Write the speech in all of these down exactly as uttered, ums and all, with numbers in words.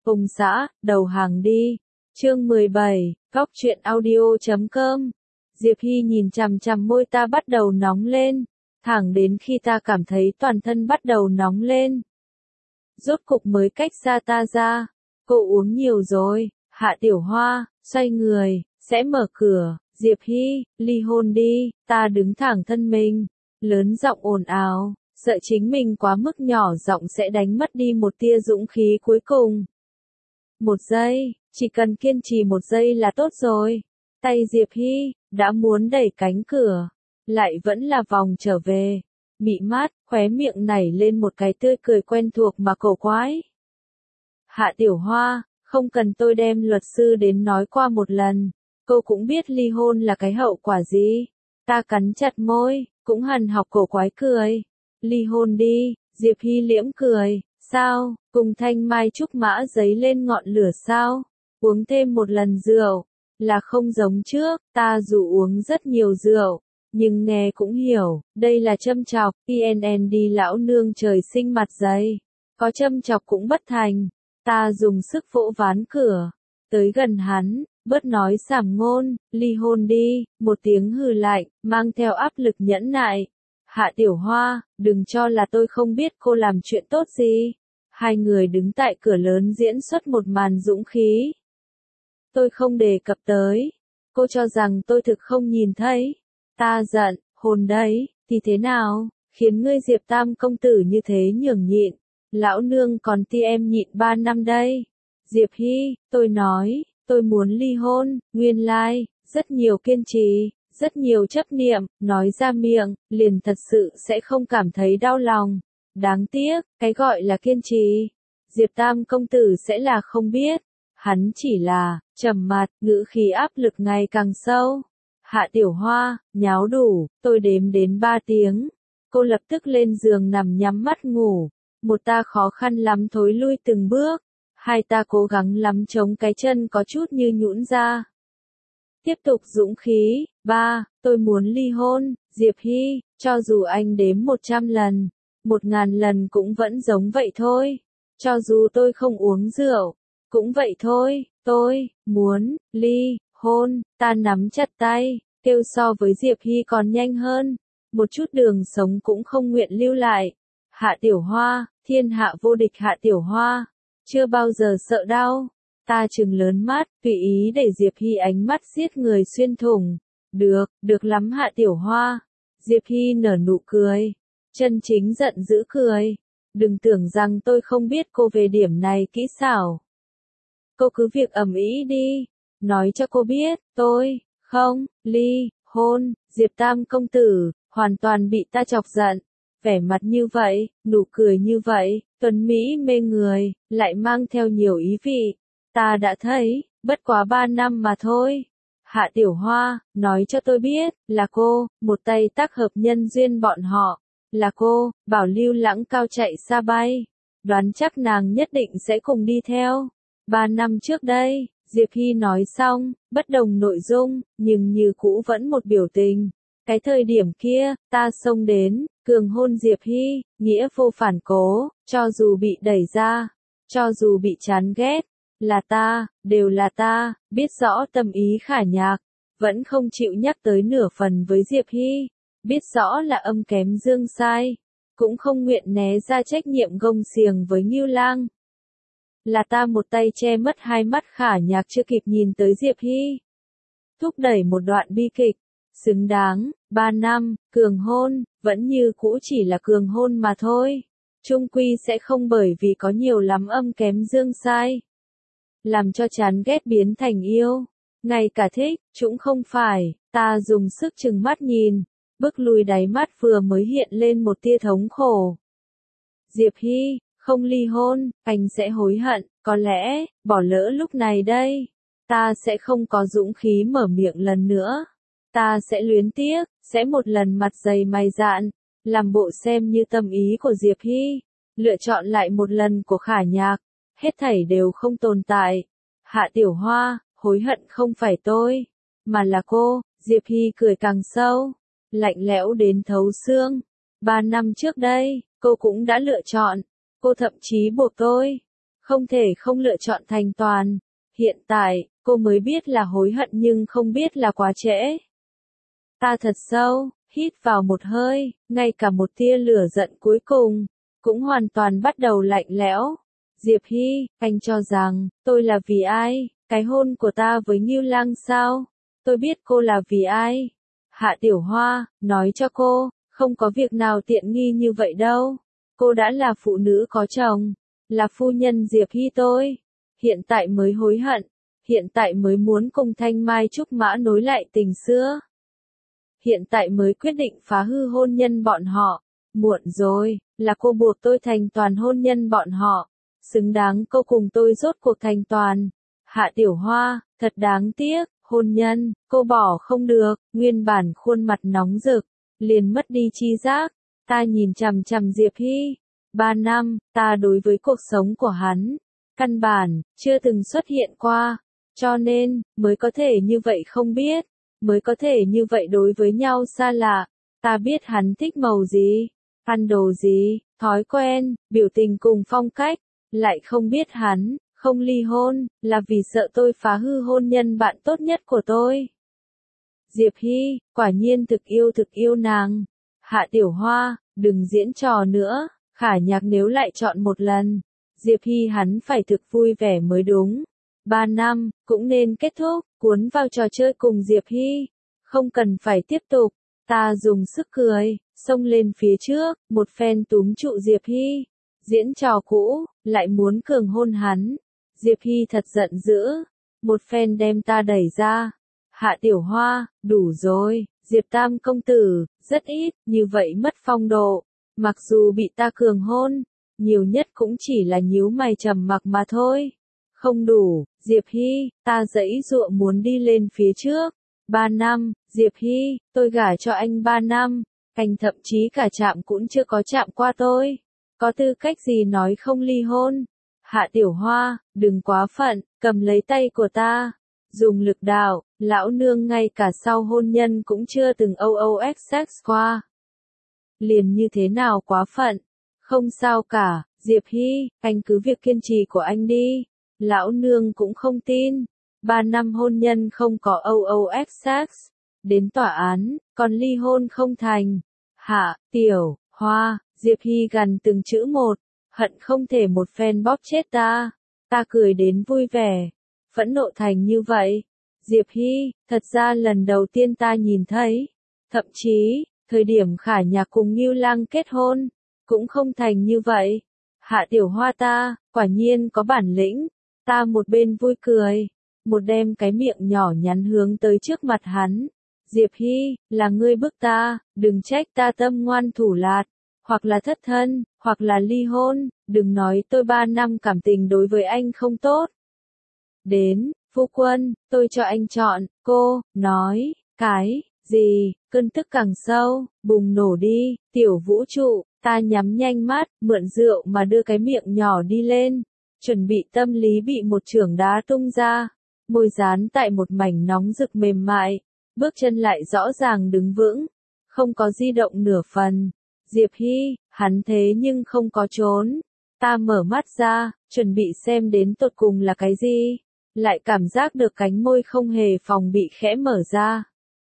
Ông xã, đầu hàng đi. Chương mười bảy, Góc truyện audio chấm com. Diệp Hy nhìn chằm chằm môi ta bắt đầu nóng lên, thẳng đến khi ta cảm thấy toàn thân bắt đầu nóng lên. Rốt cục mới cách xa ta ra. Cô uống nhiều rồi. Hạ Tiểu Hoa, xoay người, sẽ mở cửa. Diệp Hy, ly hôn đi. Ta đứng thẳng thân mình, lớn giọng ồn ào, sợ chính mình quá mức nhỏ giọng sẽ đánh mất đi một tia dũng khí cuối cùng. Một giây, chỉ cần kiên trì một giây là tốt rồi. Tay Diệp Hy đã muốn đẩy cánh cửa, lại vẫn là vòng trở về. Mị mát, khóe miệng nảy lên một cái tươi cười quen thuộc mà cổ quái. Hạ Tiểu Hoa, không cần tôi đem luật sư đến nói qua một lần, cô cũng biết ly hôn là cái hậu quả gì. Ta cắn chặt môi, cũng hằn học cổ quái cười. Ly hôn đi. Diệp Hy liễm cười. Sao, cùng thanh mai trúc mã giấy lên ngọn lửa sao? Uống thêm một lần rượu, là không giống trước. Ta dù uống rất nhiều rượu, nhưng nghe cũng hiểu, đây là châm chọc. i en en đi lão nương trời sinh mặt dày, có châm chọc cũng bất thành. Ta dùng sức vỗ ván cửa, tới gần hắn, bớt nói sảm ngôn. Ly hôn đi. Một tiếng hừ lạnh, mang theo áp lực nhẫn nại. Hạ Tiểu Hoa, đừng cho là tôi không biết cô làm chuyện tốt gì. Hai người đứng tại cửa lớn diễn xuất một màn dũng khí. Tôi không đề cập tới. Cô cho rằng tôi thực không nhìn thấy. Ta giận, hôn đấy, thì thế nào, khiến ngươi Diệp Tam công tử như thế nhường nhịn. Lão nương còn ti em nhịn ba năm đây. Diệp Hy, tôi nói, tôi muốn ly hôn. Nguyên lai, like, rất nhiều kiên trì, rất nhiều chấp niệm, nói ra miệng, liền thật sự sẽ không cảm thấy đau lòng. Đáng tiếc, cái gọi là kiên trì, Diệp Tam công tử sẽ là không biết. Hắn chỉ là, trầm mặt, ngữ khí áp lực ngày càng sâu. Hạ Tiểu Hoa, nháo đủ, tôi đếm đến ba tiếng. Cô lập tức lên giường nằm nhắm mắt ngủ. Một ta khó khăn lắm thối lui từng bước. Hai ta cố gắng lắm chống cái chân có chút như nhũn ra. Tiếp tục dũng khí. Ba, tôi muốn ly hôn. Diệp Hy, cho dù anh đếm một trăm lần, một ngàn lần cũng vẫn giống vậy thôi. Cho dù tôi không uống rượu, cũng vậy thôi. Tôi muốn ly hôn. Ta nắm chặt tay, kêu so với Diệp Hy còn nhanh hơn. Một chút đường sống cũng không nguyện lưu lại. Hạ Tiểu Hoa, thiên hạ vô địch Hạ Tiểu Hoa, chưa bao giờ sợ đau. Ta trừng lớn mắt, tùy ý để Diệp Hy ánh mắt giết người xuyên thủng. Được, được lắm Hạ Tiểu Hoa. Diệp Hy nở nụ cười, chân chính giận dữ cười. Đừng tưởng rằng tôi không biết cô về điểm này kỹ xảo. Cô cứ việc ầm ĩ đi, nói cho cô biết, tôi không ly hôn. Diệp Tam công tử hoàn toàn bị ta chọc giận. Vẻ mặt như vậy, nụ cười như vậy, tuấn mỹ mê người, lại mang theo nhiều ý vị. Ta đã thấy, bất quá ba năm mà thôi. Hạ Tiểu Hoa, nói cho tôi biết, là cô, một tay tác hợp nhân duyên bọn họ. Là cô, bảo Lưu Lãng cao chạy xa bay. Đoán chắc nàng nhất định sẽ cùng đi theo. Ba năm trước đây, Diệp Hy nói xong, bất đồng nội dung, nhưng như cũ vẫn một biểu tình. Cái thời điểm kia, ta xông đến, cường hôn Diệp Hy, nghĩa vô phản cố, cho dù bị đẩy ra, cho dù bị chán ghét, là ta, đều là ta, biết rõ tâm ý khả nhạc, vẫn không chịu nhắc tới nửa phần với Diệp Hy, biết rõ là âm kém dương sai, cũng không nguyện né ra trách nhiệm gông xiềng với Ngưu Lang. Là ta một tay che mất hai mắt khả nhạc chưa kịp nhìn tới Diệp Hy. Thúc đẩy một đoạn bi kịch, xứng đáng, ba năm, cường hôn, vẫn như cũ chỉ là cường hôn mà thôi. Trung quy sẽ không bởi vì có nhiều lắm âm kém dương sai, làm cho chán ghét biến thành yêu. Ngay cả thích, cũng không phải. Ta dùng sức chừng mắt nhìn, bức lùi đáy mắt vừa mới hiện lên một tia thống khổ. Diệp Hy, không ly hôn, anh sẽ hối hận, có lẽ, bỏ lỡ lúc này đây. Ta sẽ không có dũng khí mở miệng lần nữa. Ta sẽ luyến tiếc, sẽ một lần mặt dày mày dạn, làm bộ xem như tâm ý của Diệp Hy, lựa chọn lại một lần của khả nhạc, hết thảy đều không tồn tại. Hạ Tiểu Hoa, hối hận không phải tôi, mà là cô. Diệp Hy cười càng sâu, lạnh lẽo đến thấu xương. Ba năm trước đây, cô cũng đã lựa chọn, cô thậm chí buộc tôi không thể không lựa chọn thành toàn. Hiện tại, cô mới biết là hối hận nhưng không biết là quá trễ. Ta thật sâu, hít vào một hơi, ngay cả một tia lửa giận cuối cùng, cũng hoàn toàn bắt đầu lạnh lẽo. Diệp Hy, anh cho rằng, tôi là vì ai? Cái hôn của ta với Ngưu Lăng sao? Tôi biết cô là vì ai? Hạ Tiểu Hoa, nói cho cô, không có việc nào tiện nghi như vậy đâu. Cô đã là phụ nữ có chồng, là phu nhân Diệp Hy tôi. Hiện tại mới hối hận, hiện tại mới muốn cùng Thanh Mai Trúc Mã nối lại tình xưa. Hiện tại mới quyết định phá hư hôn nhân bọn họ. Muộn rồi, là cô buộc tôi thành toàn hôn nhân bọn họ. Xứng đáng cô cùng tôi rốt cuộc thành toàn. Hạ Tiểu Hoa, thật đáng tiếc, hôn nhân, cô bỏ không được, nguyên bản khuôn mặt nóng rực, liền mất đi chi giác. Ta nhìn chằm chằm Diệp Hy. Ba năm, ta đối với cuộc sống của hắn, căn bản, chưa từng xuất hiện qua. Cho nên, mới có thể như vậy không biết, mới có thể như vậy đối với nhau xa lạ. Ta biết hắn thích màu gì, ăn đồ gì, thói quen, biểu tình cùng phong cách, lại không biết hắn, không ly hôn, là vì sợ tôi phá hư hôn nhân bạn tốt nhất của tôi. Diệp Hy, quả nhiên thực yêu thực yêu nàng. Hạ Tiểu Hoa, đừng diễn trò nữa, Khả Nhạc nếu lại chọn một lần, Diệp Hy hắn phải thực vui vẻ mới đúng. Ba năm, cũng nên kết thúc, cuốn vào trò chơi cùng Diệp Hy. Không cần phải tiếp tục, ta dùng sức cười, xông lên phía trước, một phen túm trụ Diệp Hy. Diễn trò cũ, lại muốn cường hôn hắn. Diệp Hy thật giận dữ, một phen đem ta đẩy ra. Hạ Tiểu Hoa, đủ rồi, Diệp Tam công tử, rất ít, như vậy mất phong độ. Mặc dù bị ta cường hôn, nhiều nhất cũng chỉ là nhíu mày trầm mặc mà thôi. Không đủ, Diệp Hy, ta giãy giụa muốn đi lên phía trước. Ba năm, Diệp Hy, tôi gả cho anh ba năm, anh thậm chí cả chạm cũng chưa có chạm qua tôi. Có tư cách gì nói không ly hôn? Hạ Tiểu Hoa, đừng quá phận, cầm lấy tay của ta. Dùng lực đạo, lão nương ngay cả sau hôn nhân cũng chưa từng o o sex qua. Liền như thế nào quá phận? Không sao cả, Diệp Hy, anh cứ việc kiên trì của anh đi. Lão nương cũng không tin. Ba năm hôn nhân không có o o sex. Đến tòa án, còn ly hôn không thành. Hạ, Tiểu, Hoa, Diệp Hy gần từng chữ một. Hận không thể một phen bóp chết ta. Ta cười đến vui vẻ. Phẫn nộ thành như vậy. Diệp Hy, thật ra lần đầu tiên ta nhìn thấy. Thậm chí, thời điểm Khả Nhạc cùng Ngưu Lăng kết hôn, cũng không thành như vậy. Hạ Tiểu Hoa ta, quả nhiên có bản lĩnh. Ta một bên vui cười, một đem cái miệng nhỏ nhắn hướng tới trước mặt hắn. Diệp Hy, là ngươi bức ta, đừng trách ta tâm ngoan thủ lạt, hoặc là thất thân, hoặc là ly hôn, đừng nói tôi ba năm cảm tình đối với anh không tốt. Đến, phu quân, tôi cho anh chọn, cô, nói, cái, gì, cơn tức càng sâu, bùng nổ đi, tiểu vũ trụ, ta nhắm nhanh mắt, mượn rượu mà đưa cái miệng nhỏ đi lên, chuẩn bị tâm lý bị một chưởng đá tung ra, môi dán tại một mảnh nóng rực mềm mại, bước chân lại rõ ràng đứng vững, không có di động nửa phần. Diệp Hy, hắn thế nhưng không có trốn. Ta mở mắt ra, chuẩn bị xem đến tột cùng là cái gì, lại cảm giác được cánh môi không hề phòng bị khẽ mở ra.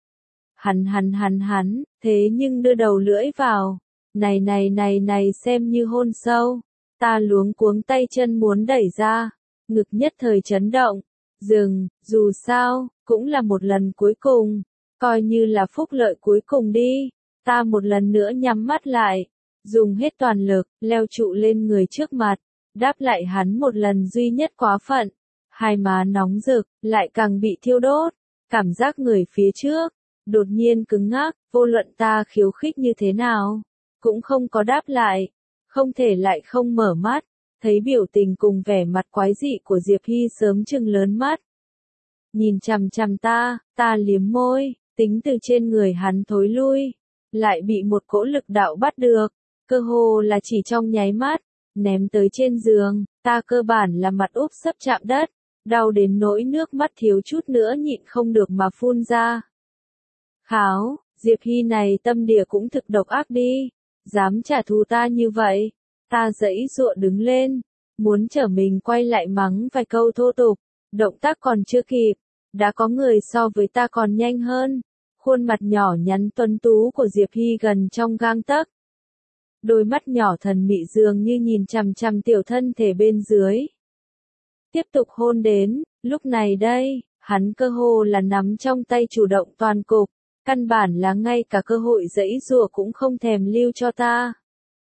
Hắn hắn hắn hắn, thế nhưng đưa đầu lưỡi vào. Này này này này xem như hôn sâu. Ta luống cuống tay chân muốn đẩy ra. Ngực nhất thời chấn động. Dừng, dù sao, cũng là một lần cuối cùng. Coi như là phúc lợi cuối cùng đi. Ta một lần nữa nhắm mắt lại. Dùng hết toàn lực, leo trụ lên người trước mặt. Đáp lại hắn một lần duy nhất quá phận. Hai má nóng rực, lại càng bị thiêu đốt. Cảm giác người phía trước đột nhiên cứng ngắc, vô luận ta khiêu khích như thế nào, cũng không có đáp lại, không thể lại không mở mắt, thấy biểu tình cùng vẻ mặt quái dị của Diệp Hy sớm chừng lớn mắt. Nhìn chằm chằm ta, ta liếm môi, tính từ trên người hắn thối lui, lại bị một cỗ lực đạo bắt được, cơ hồ là chỉ trong nháy mắt, ném tới trên giường, ta cơ bản là mặt úp sấp chạm đất, đau đến nỗi nước mắt thiếu chút nữa nhịn không được mà phun ra. Kháo, Diệp Hy này tâm địa cũng thực độc ác đi, dám trả thù ta như vậy. Ta giãy giụa đứng lên, muốn trở mình quay lại mắng vài câu thô tục, động tác còn chưa kịp, đã có người so với ta còn nhanh hơn. Khuôn mặt nhỏ nhắn tuấn tú của Diệp Hy gần trong gang tấc. Đôi mắt nhỏ thần mị dường như nhìn chằm chằm tiểu thân thể bên dưới. Tiếp tục hôn đến, lúc này đây, hắn cơ hồ là nắm trong tay chủ động toàn cục, căn bản là ngay cả cơ hội giãy giụa cũng không thèm lưu cho ta.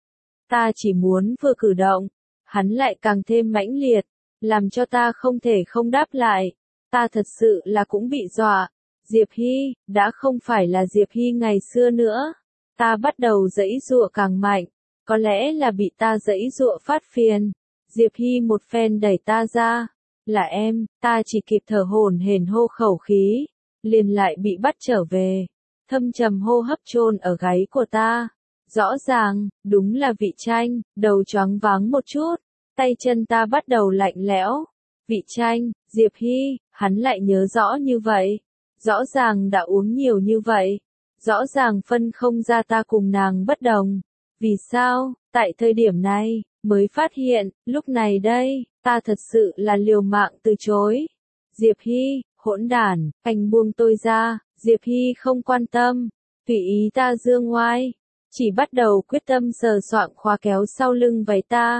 Ta chỉ muốn vừa cử động, hắn lại càng thêm mãnh liệt, làm cho ta không thể không đáp lại. Ta thật sự là cũng bị dọa. Diệp Hy, đã không phải là Diệp Hy ngày xưa nữa. Ta bắt đầu giãy giụa càng mạnh, có lẽ là bị ta giãy giụa phát phiền. Diệp Hy một phen đẩy ta ra. Là em, ta chỉ kịp thở hổn hển hô khẩu khí, liền lại bị bắt trở về. Thâm trầm hô hấp chôn ở gáy của ta. Rõ ràng, đúng là vị tranh, đầu choáng váng một chút, tay chân ta bắt đầu lạnh lẽo. Vị tranh, Diệp Hy, hắn lại nhớ rõ như vậy. Rõ ràng đã uống nhiều như vậy. Rõ ràng phân không ra ta cùng nàng bất đồng. Vì sao, tại thời điểm này, mới phát hiện, lúc này đây, ta thật sự là liều mạng từ chối. Diệp Hy, hỗn đản, anh buông tôi ra. Diệp Hy không quan tâm, tùy ý ta dương ngoai, chỉ bắt đầu quyết tâm sờ soạng khóa kéo sau lưng váy ta.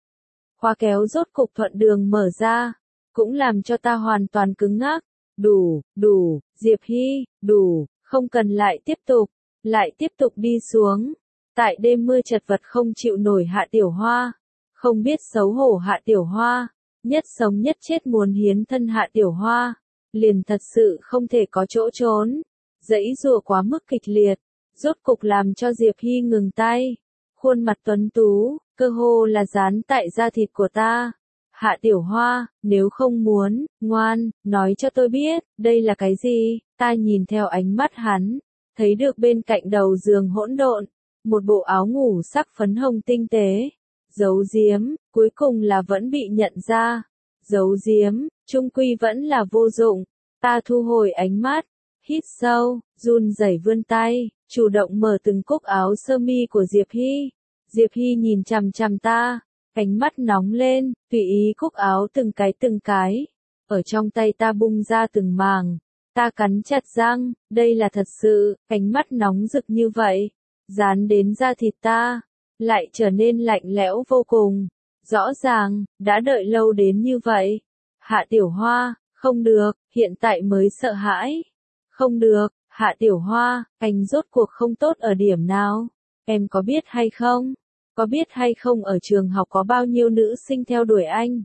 Khóa kéo rốt cục thuận đường mở ra, cũng làm cho ta hoàn toàn cứng ngắc. Đủ, đủ, Diệp Hy, đủ, không cần lại tiếp tục, lại tiếp tục đi xuống. Tại đêm mưa chật vật không chịu nổi Hạ Tiểu Hoa, không biết xấu hổ Hạ Tiểu Hoa, nhất sống nhất chết muốn hiến thân Hạ Tiểu Hoa, liền thật sự không thể có chỗ trốn. Giãy giụa quá mức kịch liệt, rốt cục làm cho Diệp Hy ngừng tay. Khuôn mặt tuấn tú, cơ hồ là dán tại da thịt của ta. Hạ Tiểu Hoa, nếu không muốn, ngoan, nói cho tôi biết, đây là cái gì? Ta nhìn theo ánh mắt hắn, thấy được bên cạnh đầu giường hỗn độn, một bộ áo ngủ sắc phấn hồng tinh tế. Giấu giếm, cuối cùng là vẫn bị nhận ra. Giấu giếm, chung quy vẫn là vô dụng. Ta thu hồi ánh mắt, hít sâu, run rẩy vươn tay, chủ động mở từng cúc áo sơ mi của Diệp Hy. Diệp Hy nhìn chằm chằm ta, ánh mắt nóng lên, tùy ý cúc áo từng cái từng cái. Ở trong tay ta bung ra từng màng, ta cắn chặt răng, đây là thật sự, ánh mắt nóng rực như vậy, dán đến da thịt ta, lại trở nên lạnh lẽo vô cùng. Rõ ràng, đã đợi lâu đến như vậy. Hạ Tiểu Hoa, không được, hiện tại mới sợ hãi. Không được, Hạ Tiểu Hoa, anh rốt cuộc không tốt ở điểm nào? Em có biết hay không? Có biết hay không ở trường học có bao nhiêu nữ sinh theo đuổi anh?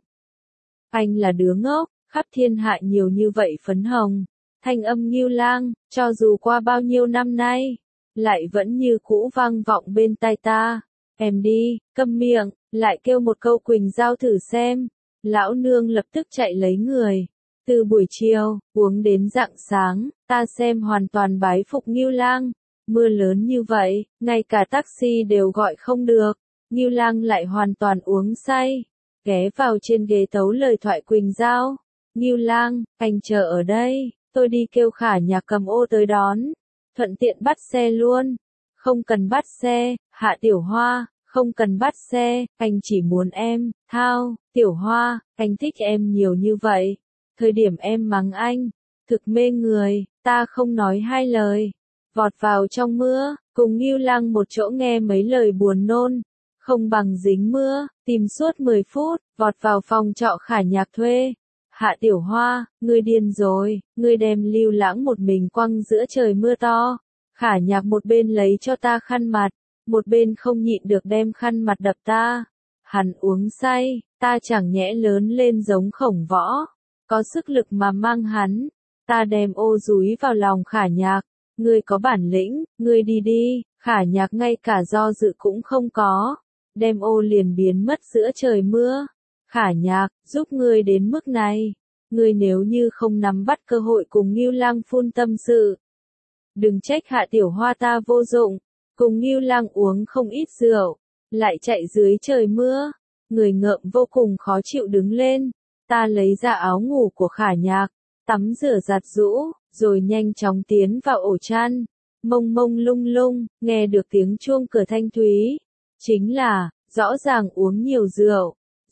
Anh là đứa ngốc, khắp thiên hạ nhiều như vậy phấn hồng. Thanh âm Ngưu Lang, cho dù qua bao nhiêu năm nay, lại vẫn như cũ vang vọng bên tai ta. Em đi, câm miệng, lại kêu một câu Quỳnh Giao thử xem. Lão nương lập tức chạy lấy người. Từ buổi chiều, uống đến rạng sáng, ta xem hoàn toàn bái phục Ngưu Lang. Mưa lớn như vậy, ngay cả taxi đều gọi không được. Ngưu Lang lại hoàn toàn uống say. Ghé vào trên ghế tấu lời thoại Quỳnh Giao. Ngưu Lang, anh chờ ở đây, tôi đi kêu Khả Nhạc cầm ô tới đón. Thuận tiện bắt xe luôn. Không cần bắt xe, Hạ Tiểu Hoa, không cần bắt xe, anh chỉ muốn em, thao, Tiểu Hoa, anh thích em nhiều như vậy. Thời điểm em mắng anh, thực mê người, ta không nói hai lời. Vọt vào trong mưa, cùng Ngưu Lang một chỗ nghe mấy lời buồn nôn. Không bằng dính mưa, tìm suốt mười phút, vọt vào phòng trọ Khả Nhạc thuê. Hạ Tiểu Hoa, ngươi điên rồi, ngươi đem Lưu Lãng một mình quăng giữa trời mưa to. Khả Nhạc một bên lấy cho ta khăn mặt, một bên không nhịn được đem khăn mặt đập ta. Hắn uống say, ta chẳng nhẽ lớn lên giống Khổng Võ, có sức lực mà mang hắn. Ta đem ô dúi vào lòng Khả Nhạc, ngươi có bản lĩnh, ngươi đi đi. Khả Nhạc ngay cả do dự cũng không có, đem ô liền biến mất giữa trời mưa. Khả Nhạc, giúp ngươi đến mức này, ngươi nếu như không nắm bắt cơ hội cùng Ngưu Lang phun tâm sự, đừng trách Hạ Tiểu Hoa ta vô dụng. Cùng Ngưu Lang uống không ít rượu, lại chạy dưới trời mưa, người ngợm vô cùng khó chịu đứng lên. Ta lấy ra áo ngủ của Khả Nhạc, tắm rửa giặt rũ, rồi nhanh chóng tiến vào ổ chăn. Mông mông lung lung, nghe được tiếng chuông cửa thanh thúy. Chính là, rõ ràng uống nhiều rượu,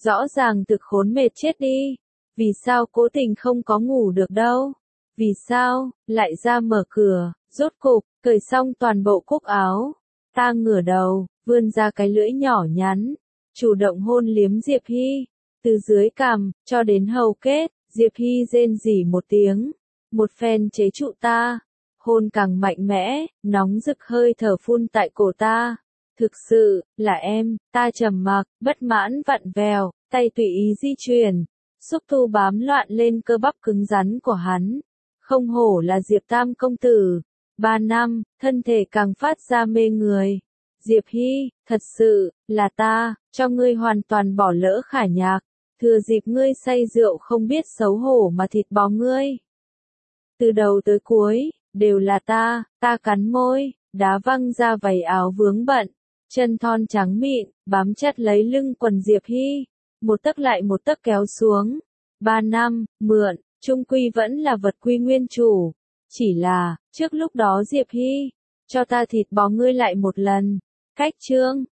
Rõ ràng thực khốn mệt chết đi. Vì sao cố tình không có ngủ được đâu? Vì sao, lại ra mở cửa, rốt cục, cởi xong toàn bộ cúc áo. Ta ngửa đầu, vươn ra cái lưỡi nhỏ nhắn, chủ động hôn liếm Diệp Hy. Từ dưới cằm, cho đến hầu kết, Diệp Hy rên rỉ một tiếng. Một phen chế trụ ta. Hôn càng mạnh mẽ, nóng rực hơi thở phun tại cổ ta. Thực sự, là em, ta trầm mặc, bất mãn vặn vèo, tay tùy ý di chuyển. Xúc tu bám loạn lên cơ bắp cứng rắn của hắn. Không hổ là Diệp Tam công tử. Ba năm, thân thể càng phát ra mê người. Diệp Hy, thật sự, là ta, cho ngươi hoàn toàn bỏ lỡ khả nhạc. Thừa dịp ngươi say rượu không biết xấu hổ mà thịt bó ngươi. Từ đầu tới cuối, đều là ta, ta cắn môi, đá văng ra vảy áo vướng bận. Chân thon trắng mịn, bám chặt lấy lưng quần Diệp Hy. Một tấc lại một tấc kéo xuống. Ba năm, mượn, chung quy vẫn là vật quy nguyên chủ. Chỉ là, trước lúc đó Diệp Hy, cho ta thịt bó ngươi lại một lần. Cách chương.